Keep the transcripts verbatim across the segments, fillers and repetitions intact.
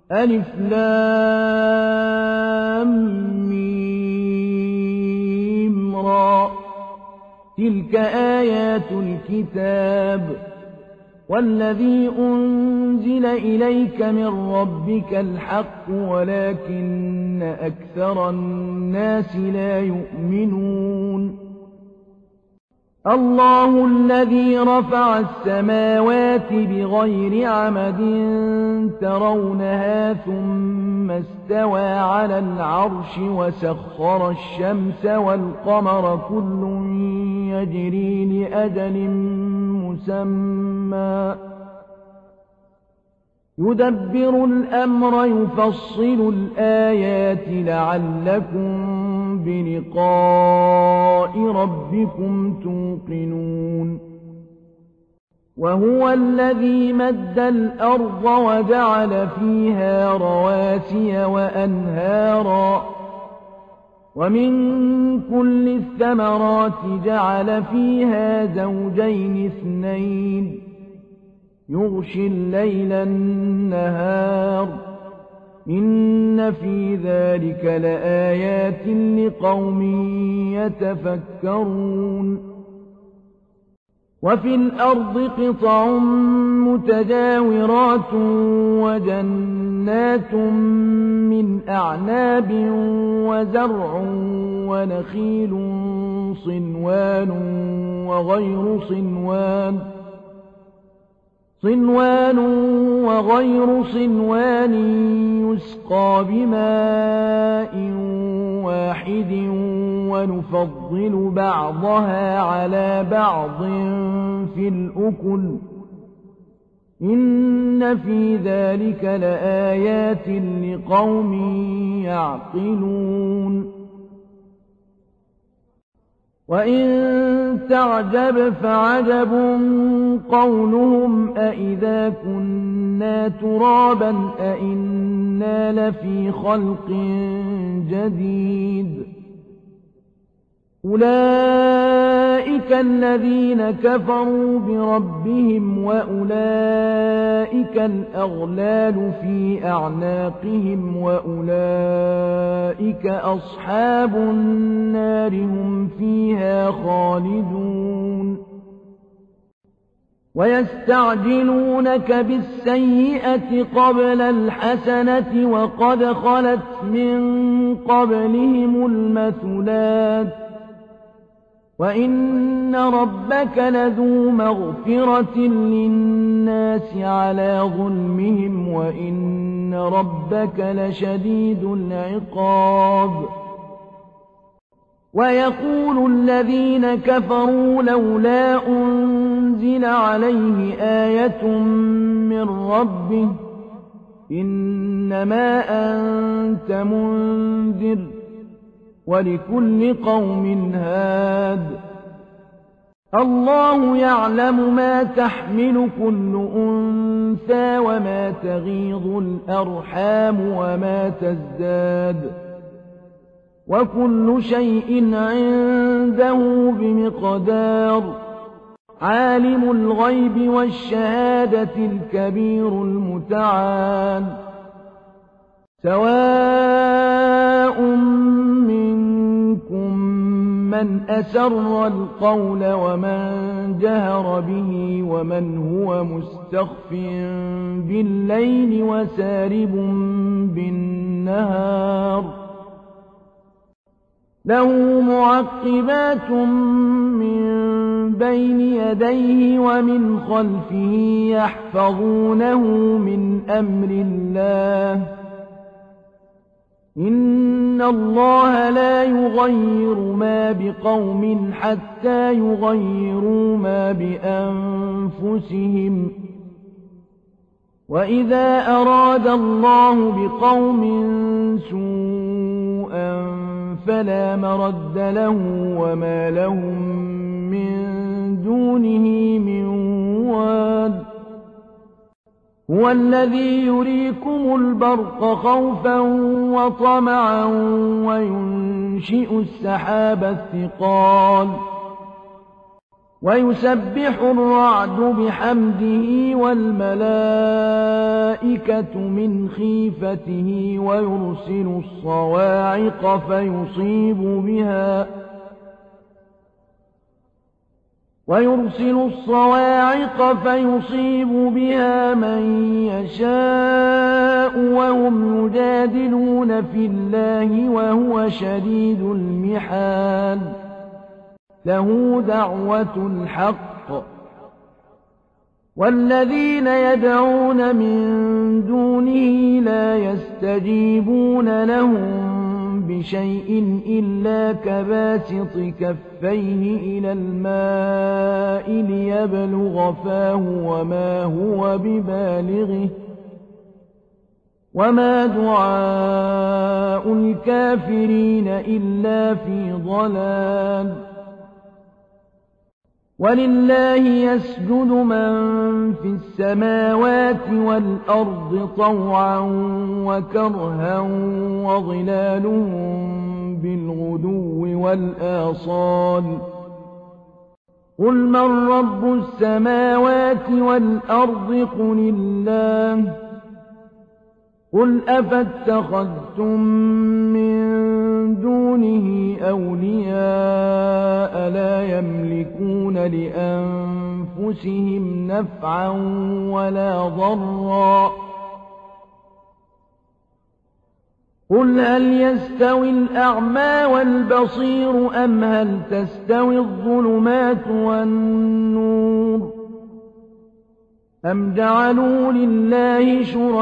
ألف لام ميم را تلك آيات الكتاب والذي أنزل إليك من ربك الحق ولكن أكثر الناس لا يؤمنون الله الذي رفع السماوات بغير عمد ترونها ثم استوى على العرش وسخر الشمس والقمر كل يجري لأجل مسمى يدبر الأمر يفصل الآيات لعلكم بلقاء ربكم توقنون وهو الذي مد الأرض وجعل فيها رواسي وأنهارا ومن كل الثمرات جعل فيها زوجين اثنين يغشي الليل النهار إن في ذلك لآيات لقوم يتفكرون وفي الأرض قطع متجاورات وجنات من أعناب وزرع ونخيل صنوان وغير صنوان صنوان وغير صنوان يسقى بماء واحد ونفضل بعضها على بعض في الأكل إن في ذلك لآيات لقوم يعقلون وإن تعجب فعجب قولهم أإذا كنا ترابا أإنا لفي خلق جديد أولئك الذين كفروا بربهم وأولئك الأغلال في أعناقهم وأولئك أصحاب النار هم فيها خالدون ويستعجلونك بالسيئة قبل الحسنة وقد خلت من قبلهم المثلات وإن ربك لذو مغفرة للناس على ظلمهم وإن ربك لشديد العقاب ويقول الذين كفروا لولا أنزل عليه آية من ربه إنما أنت منذر ولكل قوم هاد الله يعلم ما تحمل كل أنثى وما تغيض الأرحام وما تزداد وكل شيء عنده بمقدار عالم الغيب والشهادة الكبير المتعال سواء منكم من أسر القول ومن جهر به ومن هو مستخف بالليل وسارب بالنهار له معقبات من بين يديه ومن خلفه يحفظونه من أمر الله إن الله لا يغير ما بقوم حتى يغيروا ما بأنفسهم وإذا أراد الله بقوم سوءا فلا مرد له وما لهم من دونه من واد هو الذي يريكم البرق خوفا وطمعا وينشئ السحاب الثقال ويسبح الرعد بحمده والملائكة من خيفته ويرسل الصواعق فيصيب بها ويرسل الصواعق فيصيب بها من يشاء وهم يجادلون في الله وهو شديد المحال له دعوة الحق والذين يدعون من دونه لا يستجيبون لهم بشيء إلا كباسط كفيه إلى الماء ليبلغ فاه وما هو ببالغه وما دعاء الكافرين إلا في ضلال ولله يسجد من في السماوات والأرض طوعا وكرها وظلالهم بالغدو والآصال قل من رب السماوات والأرض قل الله قل أفاتخذتم من دونه أولياء لا يملكون لأنفسهم نفعا ولا ضرا قل هل يستوي الأعمى والبصير أم هل تستوي الظلمات والنور أم جعلوا لله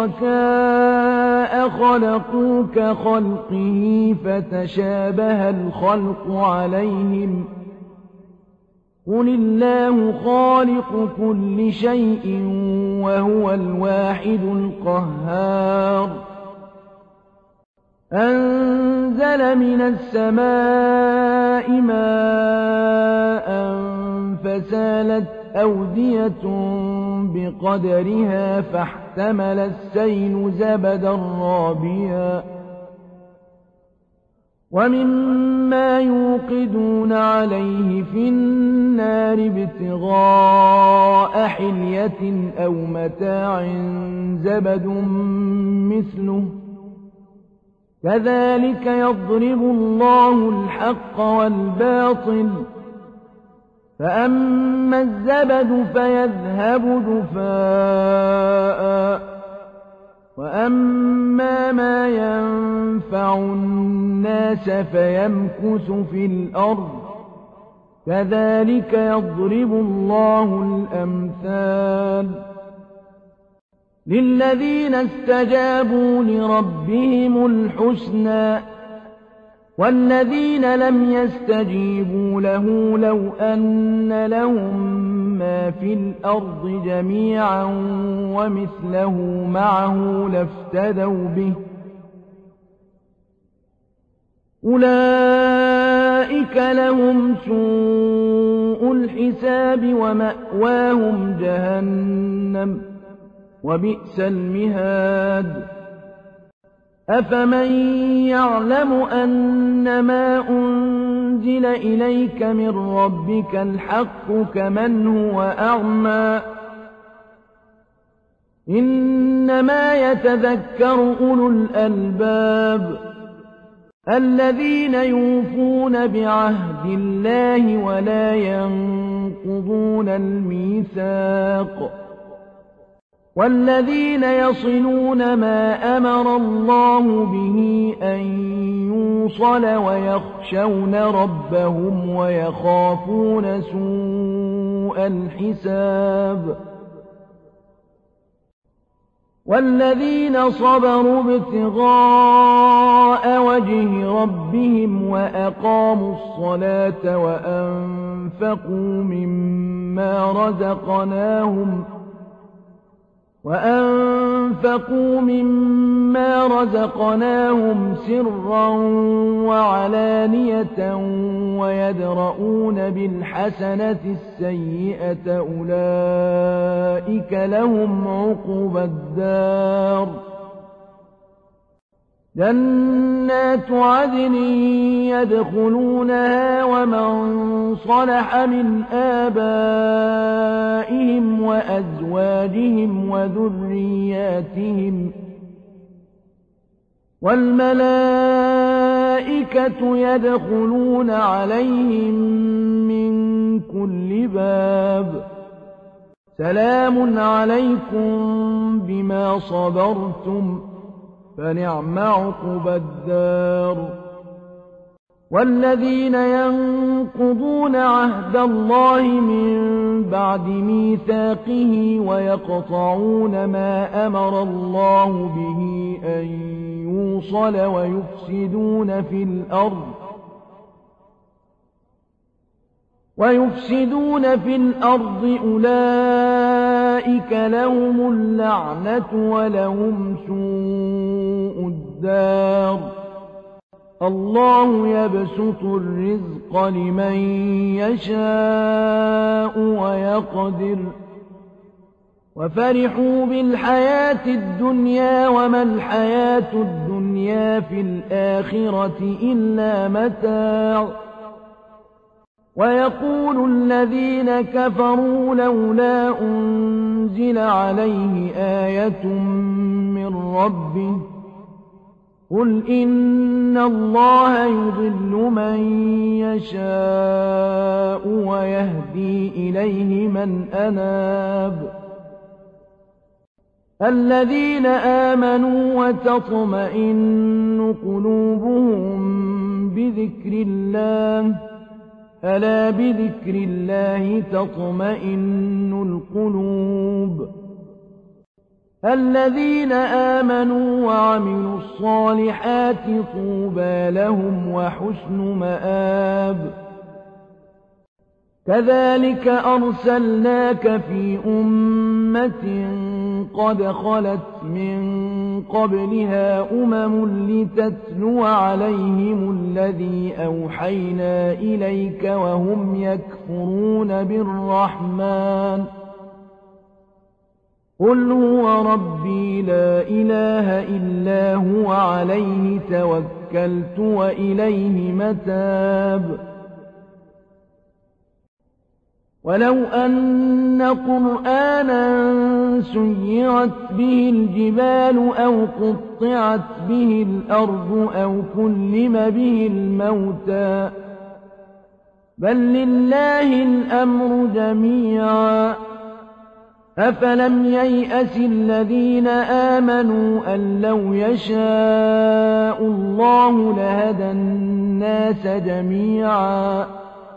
شركاء خلقوا كخلقه فتشابه الخلق عليهم قل الله خالق كل شيء وهو الواحد القهار أنزل من السماء ماء فسالت أودية بقدرها فاحتمل السيل زبدا رابيا ومما يوقدون عليه في النار ابتغاء حلية أو متاع زبد مثله كذلك يضرب الله الحق والباطل فأما الزبد فيذهب جفاء وأما ما ينفع الناس فيمكث في الأرض كذلك يضرب الله الأمثال للذين استجابوا لربهم الحسنى والذين لم يستجيبوا له لو أن لهم ما في الأرض جميعا ومثله معه لافتدوا به أولئك لهم سوء الحساب ومأواهم جهنم وبئس المهاد أفمن يعلم أنما أنزل إليك من ربك الحق كمن هو أعمى إنما يتذكر أولو الألباب الذين يوفون بعهد الله ولا ينقضون الميثاق والذين يصلون ما أمر الله به أن يوصل ويخشون ربهم ويخافون سوء الحساب والذين صبروا ابتغاء وجه ربهم وأقاموا الصلاة وأنفقوا مما رزقناهم وأنفقوا مما رزقناهم سرا وعلانية ويدرؤون بالحسنة السيئة أولئك لهم عقبى الدار جنات عدن يدخلونها ومن صلح من آبائهم وأزواجهم وذرياتهم والملائكة يدخلون عليهم من كل باب سلام عليكم بما صبرتم فنعم عقبى الدار والذين ينقضون عهد الله من بعد ميثاقه ويقطعون ما أمر الله به أن يوصل ويفسدون في الأرض ويفسدون في الأرض أولئك لهم اللعنة ولهم سوء الدار الله يبسط الرزق لمن يشاء ويقدر وفرحوا بالحياة الدنيا وما الحياة الدنيا في الآخرة إلا متاع ويقول الذين كفروا لولا أنزل عليه آية من ربه قل إن الله يضل من يشاء ويهدي إليه من أناب الذين آمنوا وتطمئن قلوبهم بذكر الله ألا بذكر الله تطمئن القلوب الذين آمنوا وعملوا الصالحات طوبى لهم وحسن مآب كذلك أرسلناك في أمة قد خلت من قبلها أمم لتتلو عليهم الذي أوحينا إليك وهم يكفرون بالرحمن قل هو ربي لا إله إلا هو عليه توكلت وإليه متاب ولو أن قرآنا سيرت به الجبال أو قطعت به الأرض أو كلم به الموتى بل لله الأمر جميعا أفلم ييأس الذين آمنوا أن لو يشاء الله لهدى الناس جميعا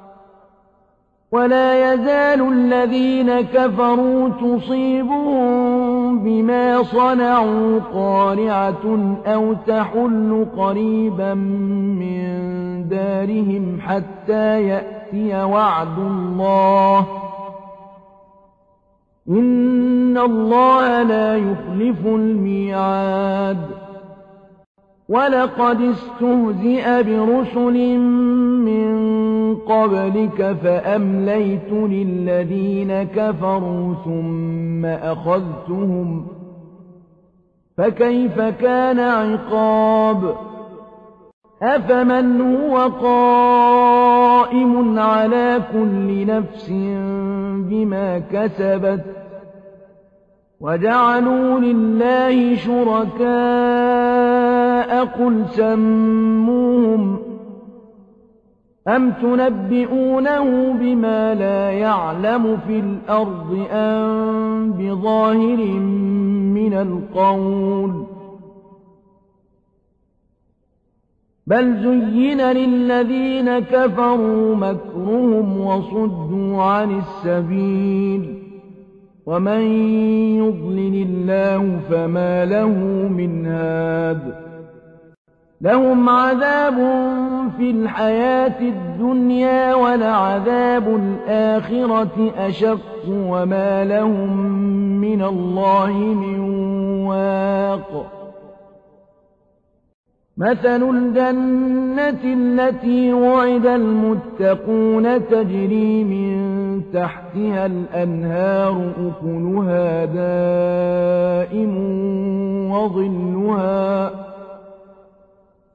ولا يزال الذين كفروا تصيبهم بما صنعوا قارعة أو تحل قريبا من دارهم حتى يأتي وعد الله إن الله لا يخلف الميعاد ولقد استهزئ برسل من قبلك فأمليت للذين كفروا ثم أخذتهم فكيف كان عقاب أفمن هو قائم على كل نفس بما كسبت وجعلوا لله شركاء قل سموهم أم تنبئونه بما لا يعلم في الأرض أم بظاهر من القول بل زين للذين كفروا مكرهم وصدوا عن السبيل ومن يضلل الله فما له من هاد لهم عذاب في الحياة الدنيا ولعذاب الآخرة أشق وما لهم من الله من واق مثل الجنة التي وعد المتقون تجري من تحتها الأنهار أكلها دائم وظلها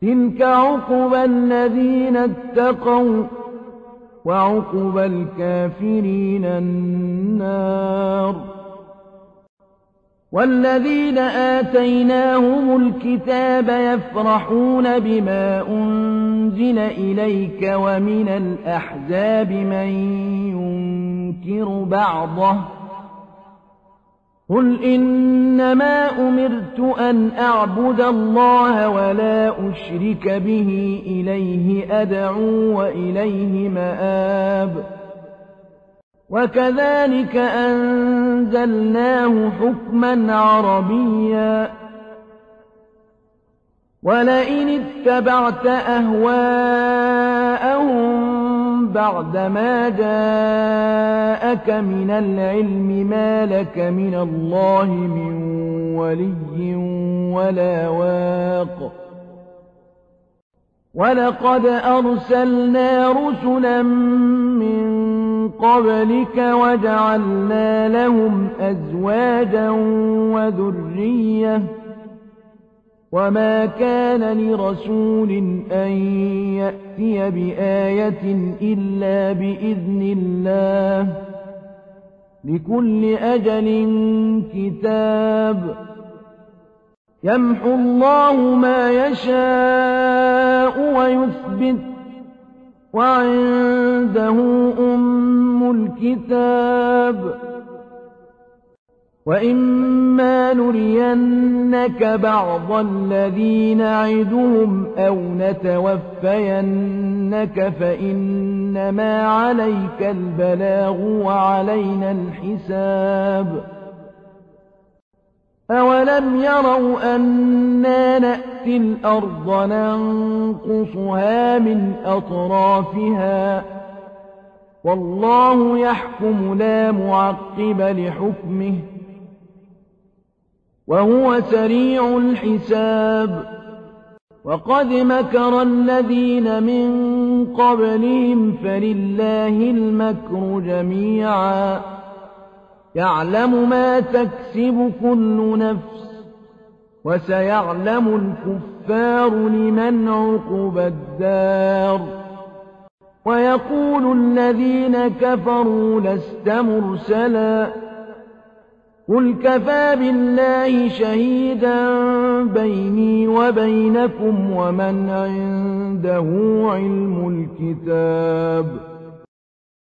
تلك عقبى الذين اتقوا وعقبى الكافرين النار. والذين آتيناهم الكتاب يفرحون بما أنزل إليك ومن الأحزاب من ينكر بعضه قل إنما أمرت أن أعبد الله ولا أشرك به إليه أدعو وإليه مآب. وكذلك أنزلناه حكما عربيا ولئن اتبعت أهواءهم بعدما جاءك من العلم ما لك من الله من ولي ولا واق. ولقد أرسلنا رسلا من قبلك وجعلنا لهم أزواجا وذرية وما كان لرسول أن يأتي بآية إلا بإذن الله لكل أجل كتاب. يمحو الله ما يشاء ويثبت وعنده أم الكتاب. وإما نرينك بعض الذي نعدهم أو نتوفينك فإنما عليك البلاغ وعلينا الحساب. أولم يروا أنا نأتي الأرض ننقصها من أطرافها والله يحكم لا معقب لحكمه وهو سريع الحساب. وقد مكر الذين من قبلهم فلله المكر جميعا يعلم ما تكسب كل نفس وسيعلم الكفار لمن عقبى الدار. ويقول الذين كفروا لست مرسلا قل كفى بالله شهيدا بيني وبينكم ومن عنده علم الكتاب.